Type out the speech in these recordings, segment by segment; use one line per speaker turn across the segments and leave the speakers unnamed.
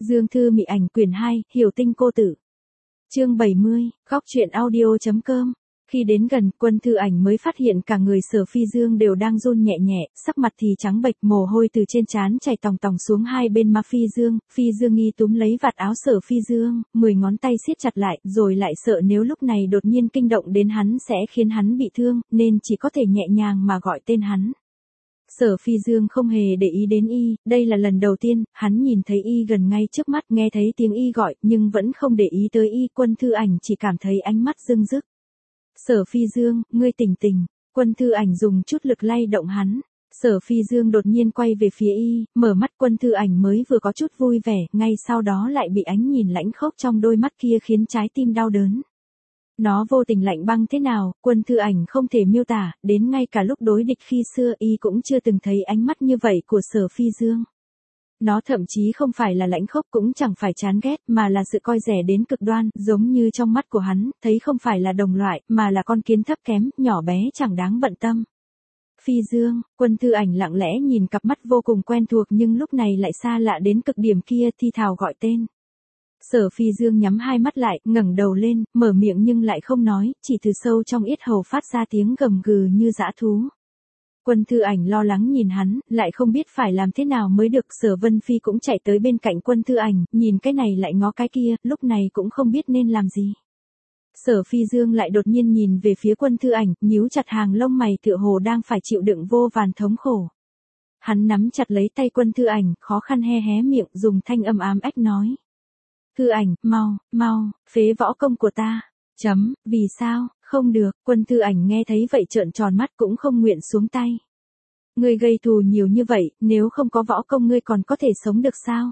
Dương Thư Mị Ảnh quyển 2, Hiểu Tinh Cô Tử. Chương 70, góc truyện audio.com. Khi đến gần, Quân Thư Ảnh mới phát hiện cả người Sở Phi Dương đều đang run nhẹ nhẹ, sắc mặt thì trắng bệch, mồ hôi từ trên trán chảy tòng tòng xuống hai bên má Phi Dương nghi túm lấy vạt áo Sở Phi Dương, 10 ngón tay siết chặt lại, rồi lại sợ nếu lúc này đột nhiên kinh động đến hắn sẽ khiến hắn bị thương, nên chỉ có thể nhẹ nhàng mà gọi tên hắn. Sở Phi Dương không hề để ý đến y, đây là lần đầu tiên, hắn nhìn thấy y gần ngay trước mắt, nghe thấy tiếng y gọi, nhưng vẫn không để ý tới y. Quân Thư Ảnh chỉ cảm thấy ánh mắt rưng rức. Sở Phi Dương, ngươi tỉnh tỉnh. Quân Thư Ảnh dùng chút lực lay động hắn. Sở Phi Dương đột nhiên quay về phía y, mở mắt. Quân Thư Ảnh mới vừa có chút vui vẻ, ngay sau đó lại bị ánh nhìn lãnh khốc trong đôi mắt kia khiến trái tim đau đớn. Nó vô tình lạnh băng thế nào, Quân Thư Ảnh không thể miêu tả, đến ngay cả lúc đối địch khi xưa y cũng chưa từng thấy ánh mắt như vậy của Sở Phi Dương. Nó thậm chí không phải là lãnh khốc cũng chẳng phải chán ghét mà là sự coi rẻ đến cực đoan, giống như trong mắt của hắn, thấy không phải là đồng loại, mà là con kiến thấp kém, nhỏ bé chẳng đáng bận tâm. Phi Dương, Quân Thư Ảnh lặng lẽ nhìn cặp mắt vô cùng quen thuộc nhưng lúc này lại xa lạ đến cực điểm kia, thi thào gọi tên. Sở Phi Dương nhắm hai mắt lại, ngẩng đầu lên, mở miệng nhưng lại không nói, chỉ từ sâu trong yết hầu phát ra tiếng gầm gừ như dã thú. Quân Thư Ảnh lo lắng nhìn hắn, lại không biết phải làm thế nào mới được. Sở Vân Phi cũng chạy tới bên cạnh Quân Thư Ảnh, nhìn cái này lại ngó cái kia, lúc này cũng không biết nên làm gì. Sở Phi Dương lại đột nhiên nhìn về phía Quân Thư Ảnh, nhíu chặt hàng lông mày tựa hồ đang phải chịu đựng vô vàn thống khổ. Hắn nắm chặt lấy tay Quân Thư Ảnh, khó khăn hé hé miệng, dùng thanh âm ám ách nói. Thư Ảnh, mau, phế võ công của ta. Vì sao, không được. Quân Thư Ảnh nghe thấy vậy trợn tròn mắt cũng không nguyện xuống tay. Ngươi gây thù nhiều như vậy, nếu không có võ công ngươi còn có thể sống được sao?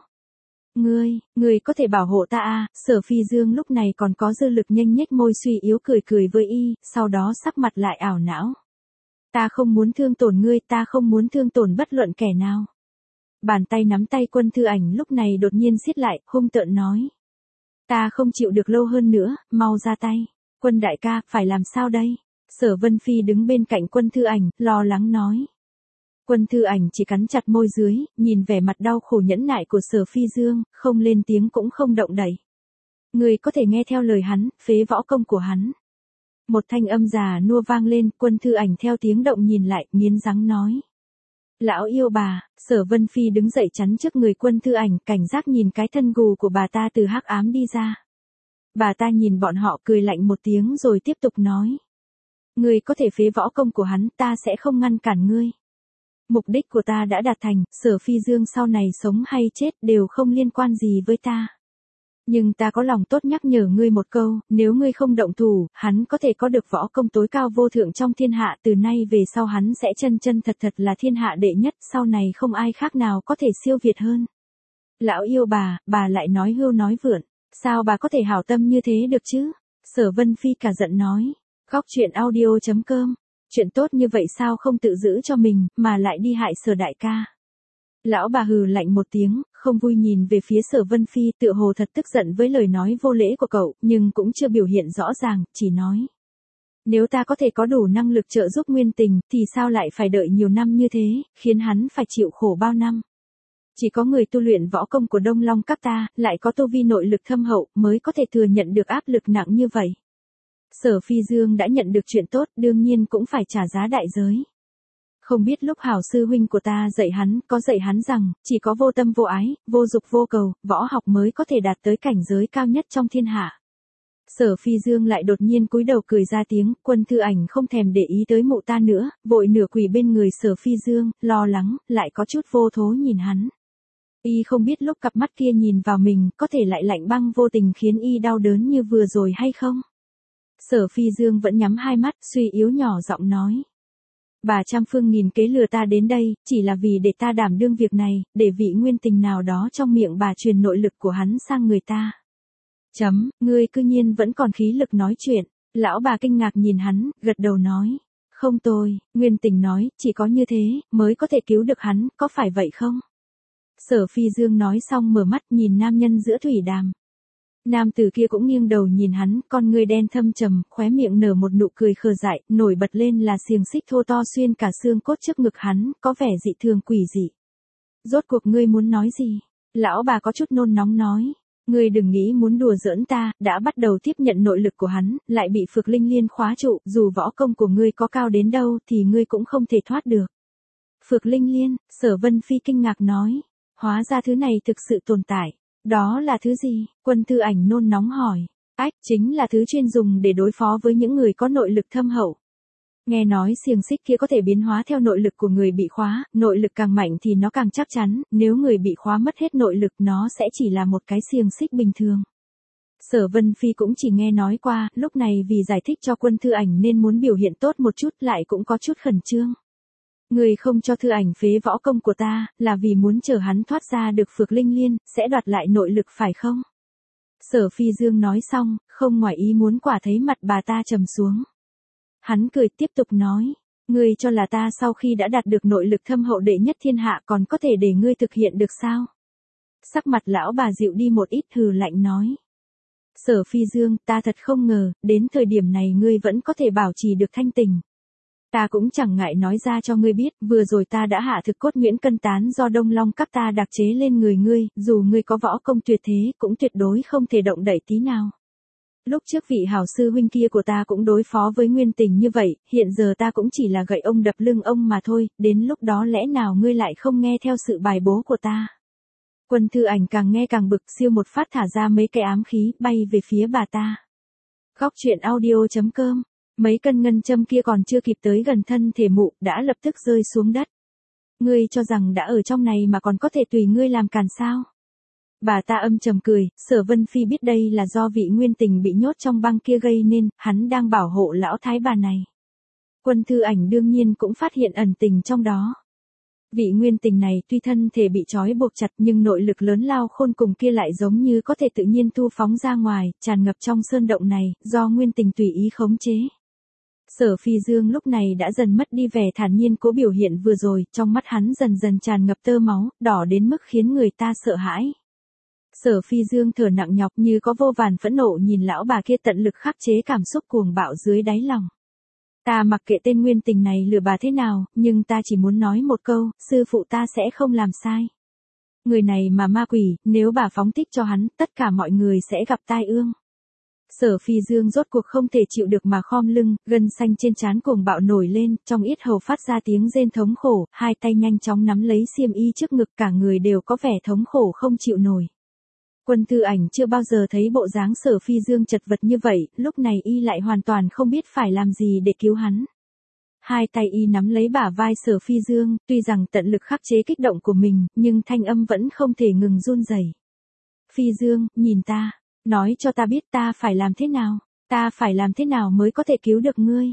Ngươi có thể bảo hộ ta à? Sở Phi Dương lúc này còn có dư lực nhanh nhếch môi suy yếu cười với y, sau đó sắc mặt lại ảo não. Ta không muốn thương tổn ngươi, ta không muốn thương tổn bất luận kẻ nào. Bàn tay nắm tay Quân Thư Ảnh lúc này đột nhiên siết lại, hung tợn nói. Ta không chịu được lâu hơn nữa, mau ra tay. Quân đại ca, phải làm sao đây? Sở Vân Phi đứng bên cạnh Quân Thư Ảnh, lo lắng nói. Quân Thư Ảnh chỉ cắn chặt môi dưới, nhìn vẻ mặt đau khổ nhẫn nại của Sở Phi Dương, không lên tiếng cũng không động đậy. Người có thể nghe theo lời hắn, phế võ công của hắn. Một thanh âm già nua vang lên, Quân Thư Ảnh theo tiếng động nhìn lại, nghiến răng nói. Lão yêu bà. Sở Vân Phi đứng dậy chắn trước người Quân Thư Ảnh, cảnh giác nhìn cái thân gù của bà ta từ hắc ám đi ra. Bà ta nhìn bọn họ cười lạnh một tiếng rồi tiếp tục nói. Ngươi có thể phế võ công của hắn, ta sẽ không ngăn cản ngươi. Mục đích của ta đã đạt thành, Sở Phi Dương sau này sống hay chết đều không liên quan gì với ta. Nhưng ta có lòng tốt nhắc nhở ngươi một câu, nếu ngươi không động thủ, hắn có thể có được võ công tối cao vô thượng trong thiên hạ, từ nay về sau hắn sẽ chân thật là thiên hạ đệ nhất, sau này không ai khác nào có thể siêu việt hơn. Lão yêu bà lại nói hưu nói vượn, sao bà có thể hảo tâm như thế được chứ? Sở Vân Phi cả giận nói, góc truyện audio.com, chuyện tốt như vậy sao không tự giữ cho mình, mà lại đi hại Sở đại ca. Lão bà hừ lạnh một tiếng, không vui nhìn về phía Sở Vân Phi, tựa hồ thật tức giận với lời nói vô lễ của cậu, nhưng cũng chưa biểu hiện rõ ràng, chỉ nói. Nếu ta có thể có đủ năng lực trợ giúp Nguyên Tình, thì sao lại phải đợi nhiều năm như thế, khiến hắn phải chịu khổ bao năm. Chỉ có người tu luyện võ công của Đông Long các ta, lại có tu vi nội lực thâm hậu, mới có thể thừa nhận được áp lực nặng như vậy. Sở Phi Dương đã nhận được chuyện tốt, đương nhiên cũng phải trả giá đại giới. Không biết lúc hảo sư huynh của ta dạy hắn, có dạy hắn rằng, chỉ có vô tâm vô ái, vô dục vô cầu, võ học mới có thể đạt tới cảnh giới cao nhất trong thiên hạ. Sở Phi Dương lại đột nhiên cúi đầu cười ra tiếng, Quân Thư Ảnh không thèm để ý tới mụ ta nữa, vội nửa quỳ bên người Sở Phi Dương, lo lắng, lại có chút vô thố nhìn hắn. Y không biết lúc cặp mắt kia nhìn vào mình, có thể lại lạnh băng vô tình khiến y đau đớn như vừa rồi hay không? Sở Phi Dương vẫn nhắm hai mắt, suy yếu nhỏ giọng nói. Bà trăm phương nghìn kế lừa ta đến đây, chỉ là vì để ta đảm đương việc này, để vị Nguyên Tình nào đó trong miệng bà truyền nội lực của hắn sang người ta. Ngươi cư nhiên vẫn còn khí lực nói chuyện. Lão bà kinh ngạc nhìn hắn, gật đầu nói. Không tôi, Nguyên Tình nói, chỉ có như thế, mới có thể cứu được hắn, có phải vậy không? Sở Phi Dương nói xong mở mắt nhìn nam nhân giữa thủy đàm. Nam tử kia cũng nghiêng đầu nhìn hắn, con ngươi đen thâm trầm, khóe miệng nở một nụ cười khờ dại, nổi bật lên là xiềng xích thô to xuyên cả xương cốt trước ngực hắn, có vẻ dị thường quỷ dị. Rốt cuộc ngươi muốn nói gì? Lão bà có chút nôn nóng nói. Ngươi đừng nghĩ muốn đùa giỡn ta, đã bắt đầu tiếp nhận nội lực của hắn, lại bị Phược Linh Liên khóa trụ, dù võ công của ngươi có cao đến đâu thì ngươi cũng không thể thoát được. Phược Linh Liên, Sở Vân Phi kinh ngạc nói. Hóa ra thứ này thực sự tồn tại. Đó là thứ gì? Quân Thư Ảnh nôn nóng hỏi. Ách, chính là thứ chuyên dùng để đối phó với những người có nội lực thâm hậu. Nghe nói xiềng xích kia có thể biến hóa theo nội lực của người bị khóa, nội lực càng mạnh thì nó càng chắc chắn, nếu người bị khóa mất hết nội lực nó sẽ chỉ là một cái xiềng xích bình thường. Sở Vân Phi cũng chỉ nghe nói qua, lúc này vì giải thích cho Quân Thư Ảnh nên muốn biểu hiện tốt một chút lại cũng có chút khẩn trương. Người không cho Thư Ảnh phế võ công của ta, là vì muốn chờ hắn thoát ra được Phược Linh Liên, sẽ đoạt lại nội lực phải không? Sở Phi Dương nói xong, không ngoài ý muốn quả thấy mặt bà ta trầm xuống. Hắn cười tiếp tục nói, ngươi cho là ta sau khi đã đạt được nội lực thâm hậu đệ nhất thiên hạ còn có thể để ngươi thực hiện được sao? Sắc mặt lão bà dịu đi một ít, hừ lạnh nói. Sở Phi Dương, ta thật không ngờ, đến thời điểm này ngươi vẫn có thể bảo trì được thanh tình. Ta cũng chẳng ngại nói ra cho ngươi biết, vừa rồi ta đã hạ thực cốt nhuyễn cân tán do Đông Long các ta đặc chế lên người ngươi, dù ngươi có võ công tuyệt thế, cũng tuyệt đối không thể động đậy tí nào. Lúc trước vị hảo sư huynh kia của ta cũng đối phó với Nguyên Tình như vậy, hiện giờ ta cũng chỉ là gậy ông đập lưng ông mà thôi, đến lúc đó lẽ nào ngươi lại không nghe theo sự bài bố của ta? Quân Thư Ảnh càng nghe càng bực, siêu một phát thả ra mấy cái ám khí, bay về phía bà ta. Góc truyện audio.com. Mấy cân ngân châm kia còn chưa kịp tới gần thân thể mụ, đã lập tức rơi xuống đất. Ngươi cho rằng đã ở trong này mà còn có thể tùy ngươi làm càn sao? Bà ta âm trầm cười, Sở Vân Phi biết đây là do vị Nguyên Tình bị nhốt trong băng kia gây nên, hắn đang bảo hộ lão thái bà này. Quân Thư Ảnh đương nhiên cũng phát hiện ẩn tình trong đó. Vị Nguyên Tình này tuy thân thể bị trói buộc chặt nhưng nội lực lớn lao khôn cùng kia lại giống như có thể tự nhiên thu phóng ra ngoài, tràn ngập trong sơn động này, do Nguyên Tình tùy ý khống chế. Sở Phi Dương lúc này đã dần mất đi vẻ thản nhiên cố biểu hiện vừa rồi, trong mắt hắn dần dần tràn ngập tơ máu, đỏ đến mức khiến người ta sợ hãi. Sở Phi Dương thở nặng nhọc như có vô vàn phẫn nộ nhìn lão bà kia tận lực khắc chế cảm xúc cuồng bạo dưới đáy lòng. Ta mặc kệ tên Nguyên Tình này lừa bà thế nào, nhưng ta chỉ muốn nói một câu, sư phụ ta sẽ không làm sai. Người này mà ma quỷ, nếu bà phóng thích cho hắn, tất cả mọi người sẽ gặp tai ương. Sở Phi Dương rốt cuộc không thể chịu được mà khom lưng, gân xanh trên trán cuồng bạo nổi lên, trong yết hầu phát ra tiếng rên thống khổ, hai tay nhanh chóng nắm lấy xiêm y trước ngực, cả người đều có vẻ thống khổ không chịu nổi. Quân Thư Ảnh chưa bao giờ thấy bộ dáng Sở Phi Dương chật vật như vậy, lúc này y lại hoàn toàn không biết phải làm gì để cứu hắn. Hai tay y nắm lấy bả vai Sở Phi Dương, tuy rằng tận lực khắc chế kích động của mình, nhưng thanh âm vẫn không thể ngừng run rẩy. Phi Dương, nhìn ta, nói cho ta biết ta phải làm thế nào mới có thể cứu được ngươi.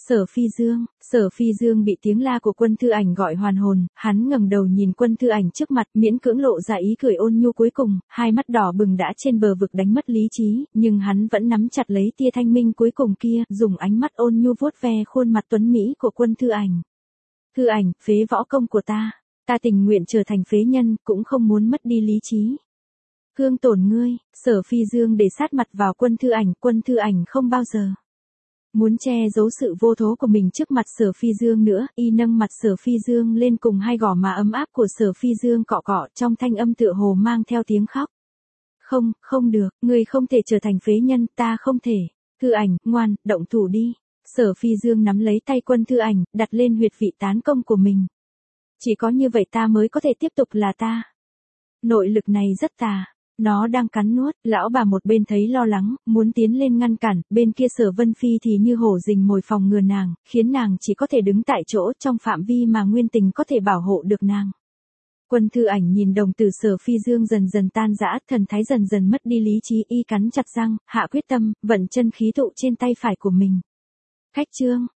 Sở Phi Dương bị tiếng la của Quân Thư Ảnh gọi hoàn hồn, hắn ngẩng đầu nhìn Quân Thư Ảnh trước mặt, miễn cưỡng lộ ra ý cười ôn nhu cuối cùng, hai mắt đỏ bừng đã trên bờ vực đánh mất lý trí, nhưng hắn vẫn nắm chặt lấy tia thanh minh cuối cùng kia, dùng ánh mắt ôn nhu vuốt ve khuôn mặt tuấn mỹ của Quân Thư Ảnh. Thư Ảnh, phế võ công của ta tình nguyện trở thành phế nhân, cũng không muốn mất đi lý trí. Thương tổn ngươi, Sở Phi Dương để sát mặt vào Quân Thư Ảnh không bao giờ muốn che giấu sự vô thố của mình trước mặt Sở Phi Dương nữa, y nâng mặt Sở Phi Dương lên cùng hai gò má ấm áp của Sở Phi Dương cọ cọ, trong thanh âm tựa hồ mang theo tiếng khóc. Không được, ngươi không thể trở thành phế nhân, ta không thể. Thư Ảnh, ngoan, động thủ đi. Sở Phi Dương nắm lấy tay Quân Thư Ảnh, đặt lên huyệt vị tán công của mình. Chỉ có như vậy ta mới có thể tiếp tục là ta. Nội lực này rất tà. Nó đang cắn nuốt, lão bà một bên thấy lo lắng, muốn tiến lên ngăn cản, bên kia Sở Vân Phi thì như hổ rình mồi phòng ngừa nàng, khiến nàng chỉ có thể đứng tại chỗ trong phạm vi mà Nguyên Tình có thể bảo hộ được nàng. Quân Thư Ảnh nhìn đồng tử Sở Phi Dương dần dần tan rã, thần thái dần dần mất đi lý trí, y cắn chặt răng, hạ quyết tâm, vận chân khí tụ trên tay phải của mình. Khách trương,